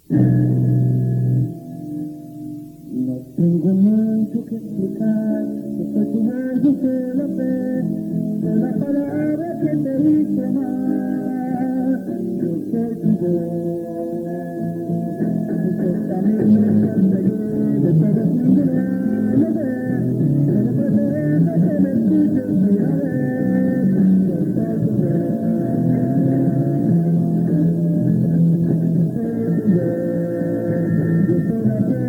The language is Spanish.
No tengo mucho que explicar, que soy tu verbo que la fe, de la palabra que te hizo amar. Yo soy tu voz, muchos caminos que han seguido, de todos ninguno lo ve, pero pretendo que me escuches una vez. Yo soy tu voz, yo soy la fe.